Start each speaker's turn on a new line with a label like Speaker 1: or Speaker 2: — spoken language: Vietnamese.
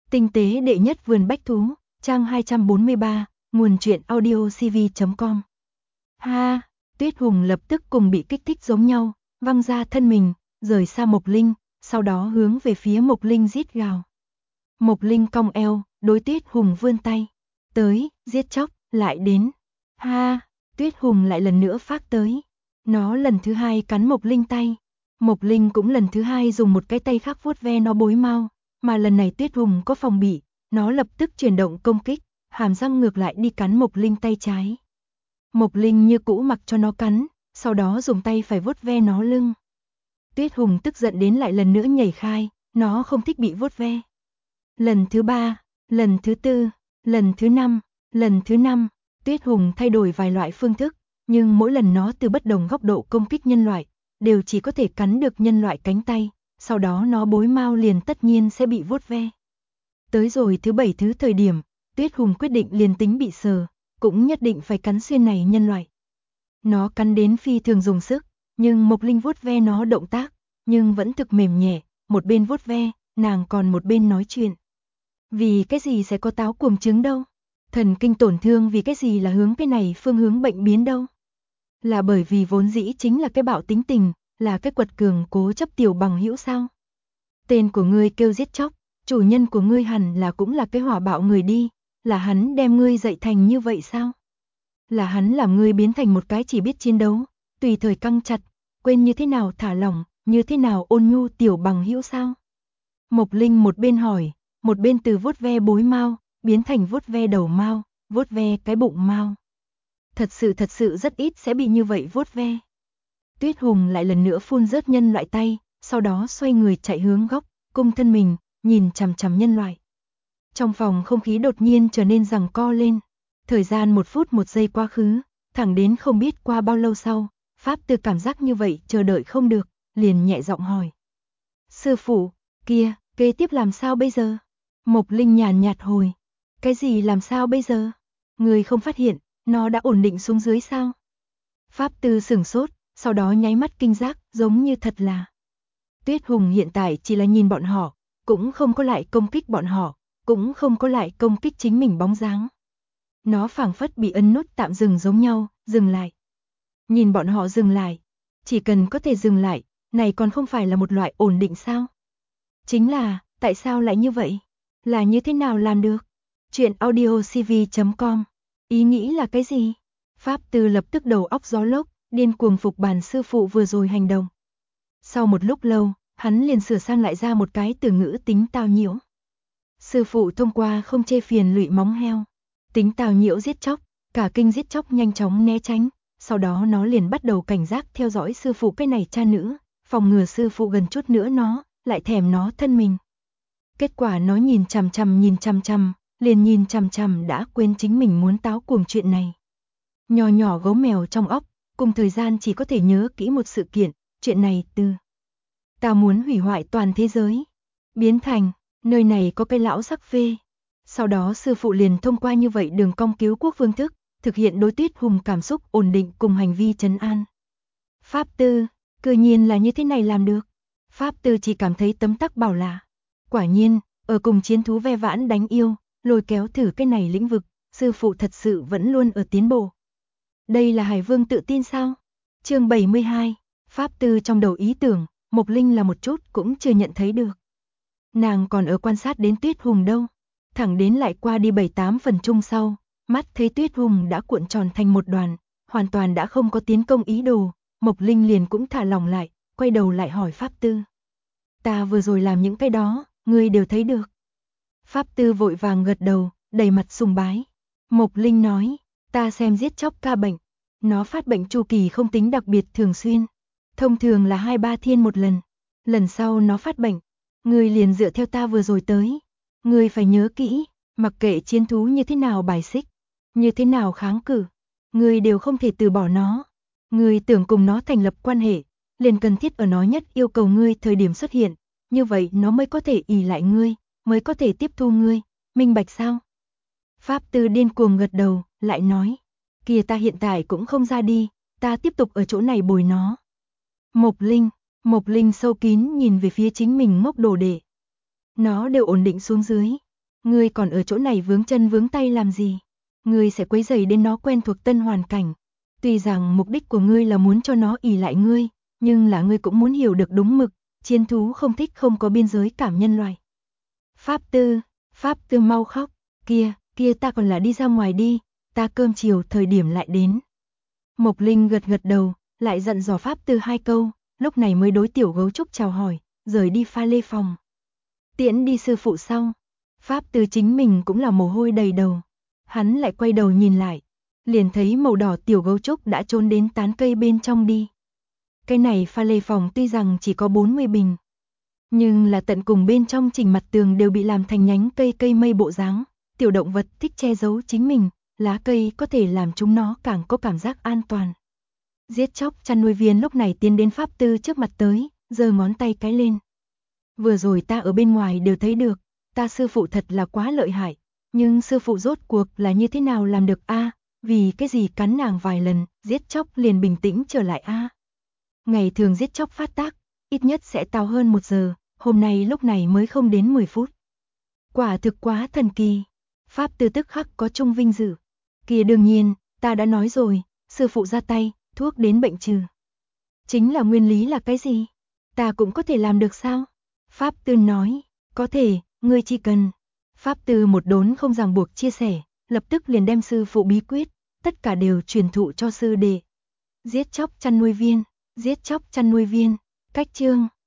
Speaker 1: Tinh tế đệ nhất vườn bách thú, trang 243, nguồn truyện audio cv.com. Ha, Tuyết Hùng lập tức cùng bị kích thích giống nhau, văng ra thân mình, rời xa Mộc Linh, sau đó hướng về phía Mộc Linh rít gào. Mộc Linh cong eo, đối Tuyết Hùng vươn tay. Tới, giết chóc, lại đến. Ha, Tuyết Hùng lại lần nữa phát tới. Nó lần thứ hai cắn Mộc Linh tay. Mộc Linh cũng lần thứ hai dùng một cái tay khác vuốt ve nó bối mau, mà lần này Tuyết Hùng có phòng bị, nó lập tức chuyển động công kích, hàm răng ngược lại đi cắn Mộc Linh tay trái. Mộc Linh như cũ mặc cho nó cắn, sau đó dùng tay phải vuốt ve nó lưng. Tuyết Hùng tức giận đến lại lần nữa nhảy khai, nó không thích bị vuốt ve. Lần thứ 3, lần thứ 4, lần thứ 5, Tuyết Hùng thay đổi vài loại phương thức, nhưng mỗi lần nó từ bất đồng góc độ công kích nhân loại, đều chỉ có thể cắn được nhân loại cánh tay, sau đó nó bối mau liền tất nhiên sẽ bị vuốt ve. Tới rồi thứ 7 thứ thời điểm, Tuyết Hùng quyết định liền tính bị sờ, cũng nhất định phải cắn xuyên này nhân loại. Nó cắn đến phi thường dùng sức, nhưng Mộc Linh vuốt ve nó động tác, nhưng vẫn thực mềm nhẹ, một bên vuốt ve, nàng còn một bên nói chuyện. Vì cái gì sẽ có táo cuồng trứng đâu? Thần kinh tổn thương vì cái gì là hướng cái này phương hướng bệnh biến đâu? Là bởi vì vốn dĩ chính là cái bạo tính tình, là cái quật cường cố chấp tiểu bằng hữu sao? Tên của ngươi kêu giết chóc, chủ nhân của ngươi hẳn là cũng là cái hỏa bạo người đi, là hắn đem ngươi dạy thành như vậy sao? Là hắn làm ngươi biến thành một cái chỉ biết chiến đấu, tùy thời căng chặt, quên như thế nào thả lỏng, như thế nào ôn nhu tiểu bằng hữu sao? Mộc Linh một bên hỏi, một bên từ vuốt ve bối mau, biến thành vuốt ve đầu mau, vuốt ve cái bụng mau. Thật sự rất ít sẽ bị như vậy vuốt ve. Tuyết Hùng lại lần nữa phun rớt nhân loại tay, sau đó xoay người chạy hướng góc, cung thân mình, nhìn chằm chằm nhân loại. Trong phòng không khí đột nhiên trở nên giằng co lên. Thời gian 1 phút 1 giây quá khứ, thẳng đến không biết qua bao lâu sau, Pháp Tư cảm giác như vậy chờ đợi không được, liền nhẹ giọng hỏi. Sư phụ, kia, kế tiếp làm sao bây giờ? Mộc Linh nhàn nhạt hồi. Cái gì làm sao bây giờ? Người không phát hiện, nó đã ổn định xuống dưới sao? Pháp Tư sửng sốt, sau đó nháy mắt kinh giác, giống như thật là. Tuyết Hùng hiện tại chỉ là nhìn bọn họ, cũng không có lại công kích bọn họ, cũng không có lại công kích chính mình bóng dáng. Nó phảng phất bị ấn nút tạm dừng giống nhau, dừng lại. Nhìn bọn họ dừng lại, chỉ cần có thể dừng lại, này còn không phải là một loại ổn định sao? Chính là, tại sao lại như vậy? Là như thế nào làm được? Chuyện audio cv.com. Ý nghĩ là cái gì? Pháp Tư lập tức đầu óc gió lốc, điên cuồng phục bản sư phụ vừa rồi hành động. Sau một lúc lâu, hắn liền sửa sang lại ra một cái từ ngữ tính tào nhiễu. Sư phụ thông qua không chê phiền lụy móng heo. Tính tào nhiễu giết chóc, cả kinh giết chóc nhanh chóng né tránh, sau đó nó liền bắt đầu cảnh giác theo dõi sư phụ cái này cha nữ, phòng ngừa sư phụ gần chút nữa nó, lại thèm nó thân mình. Kết quả nó nhìn chằm chằm, liền nhìn chằm chằm đã quên chính mình muốn táo cuồng chuyện này. Nhỏ nhỏ gấu mèo trong óc, cùng thời gian chỉ có thể nhớ kỹ một sự kiện, chuyện này từ ta muốn hủy hoại toàn thế giới, biến thành, nơi này có cái lão sắc phê. Sau đó sư phụ liền thông qua như vậy đường cong cứu quốc phương thức, thực hiện đối Tuyết Hùng cảm xúc ổn định cùng hành vi trấn an. Pháp Tư, cư nhiên là như thế này làm được. Pháp Tư chỉ cảm thấy tấm tắc bảo là. Quả nhiên, ở cùng chiến thú ve vãn đánh yêu, lôi kéo thử cái này lĩnh vực, sư phụ thật sự vẫn luôn ở tiến bộ. Đây là Hải Vương tự tin sao? Chương 72, Pháp Tư trong đầu ý tưởng, Mộc Linh là một chút cũng chưa nhận thấy được. Nàng còn ở quan sát đến Tuyết Hùng đâu. Thẳng đến lại qua đi 7-8 phần chung sau, mắt thấy Tuyết Hùng đã cuộn tròn thành một đoàn, hoàn toàn đã không có tiến công ý đồ, Mộc Linh liền cũng thả lòng lại, quay đầu lại hỏi Pháp Tư. Ta vừa rồi làm những cái đó, ngươi đều thấy được. Pháp Tư vội vàng gật đầu, đầy mặt sùng bái. Mộc Linh nói, ta xem giết chóc ca bệnh, nó phát bệnh chu kỳ không tính đặc biệt thường xuyên, thông thường là 2-3 thiên một lần, lần sau nó phát bệnh, ngươi liền dựa theo ta vừa rồi tới. Ngươi phải nhớ kỹ, mặc kệ chiến thú như thế nào bài xích, như thế nào kháng cự, ngươi đều không thể từ bỏ nó. Ngươi tưởng cùng nó thành lập quan hệ, liền cần thiết ở nó nhất yêu cầu ngươi thời điểm xuất hiện, như vậy nó mới có thể ỷ lại ngươi, mới có thể tiếp thu ngươi, minh bạch sao? Pháp Tư điên cuồng gật đầu, lại nói, kìa ta hiện tại cũng không ra đi, ta tiếp tục ở chỗ này bồi nó. Mộc Linh sâu kín nhìn về phía chính mình ngốc đồ đệ. Nó đều ổn định xuống dưới, Ngươi còn ở chỗ này vướng chân vướng tay làm gì? Ngươi sẽ quấy rầy đến nó quen thuộc tân hoàn cảnh. Tuy rằng mục đích của ngươi là muốn cho nó ỷ lại ngươi, nhưng là ngươi cũng muốn hiểu được đúng mực, chiến thú không thích không có biên giới cảm nhân loại. Pháp Tư mau khóc, kia ta còn là đi ra ngoài đi, ta cơm chiều thời điểm lại đến. Mộc Linh gật gật đầu, lại dặn dò Pháp Tư 2 câu, lúc này mới đối tiểu gấu trúc chào hỏi, rời đi pha lê phòng. Tiễn đi sư phụ sau, Pháp Tư chính mình cũng là mồ hôi đầy đầu. Hắn lại quay đầu nhìn lại, liền thấy màu đỏ tiểu gấu trúc đã trốn đến tán cây bên trong đi. Cái này pha lê phòng tuy rằng chỉ có 40 bình, nhưng là tận cùng bên trong chỉnh mặt tường đều bị làm thành nhánh cây mây bộ dáng. Tiểu động vật thích che giấu chính mình, lá cây có thể làm chúng nó càng có cảm giác an toàn. Giết chóc chăn nuôi viên lúc này tiến đến Pháp Tư trước mặt tới, giơ ngón tay cái lên. Vừa rồi ta ở bên ngoài đều thấy được, ta sư phụ thật là quá lợi hại, nhưng sư phụ rốt cuộc là như thế nào làm được a? Vì cái gì cắn nàng vài lần, giết chóc liền bình tĩnh trở lại a? Ngày thường giết chóc phát tác, ít nhất sẽ tào hơn 1 giờ, hôm nay lúc này mới không đến 10 phút. Quả thực quá thần kỳ. Pháp Tư tức khắc có chung vinh dự. Kia đương nhiên, ta đã nói rồi, sư phụ ra tay, thuốc đến bệnh trừ. Chính là nguyên lý là cái gì? Ta cũng có thể làm được sao? Pháp Tư nói, có thể, ngươi chỉ cần. Pháp Tư một đốn không ràng buộc chia sẻ, lập tức liền đem sư phụ bí quyết, tất cả đều truyền thụ cho sư đệ. Giết chóc chăn nuôi viên, cách chương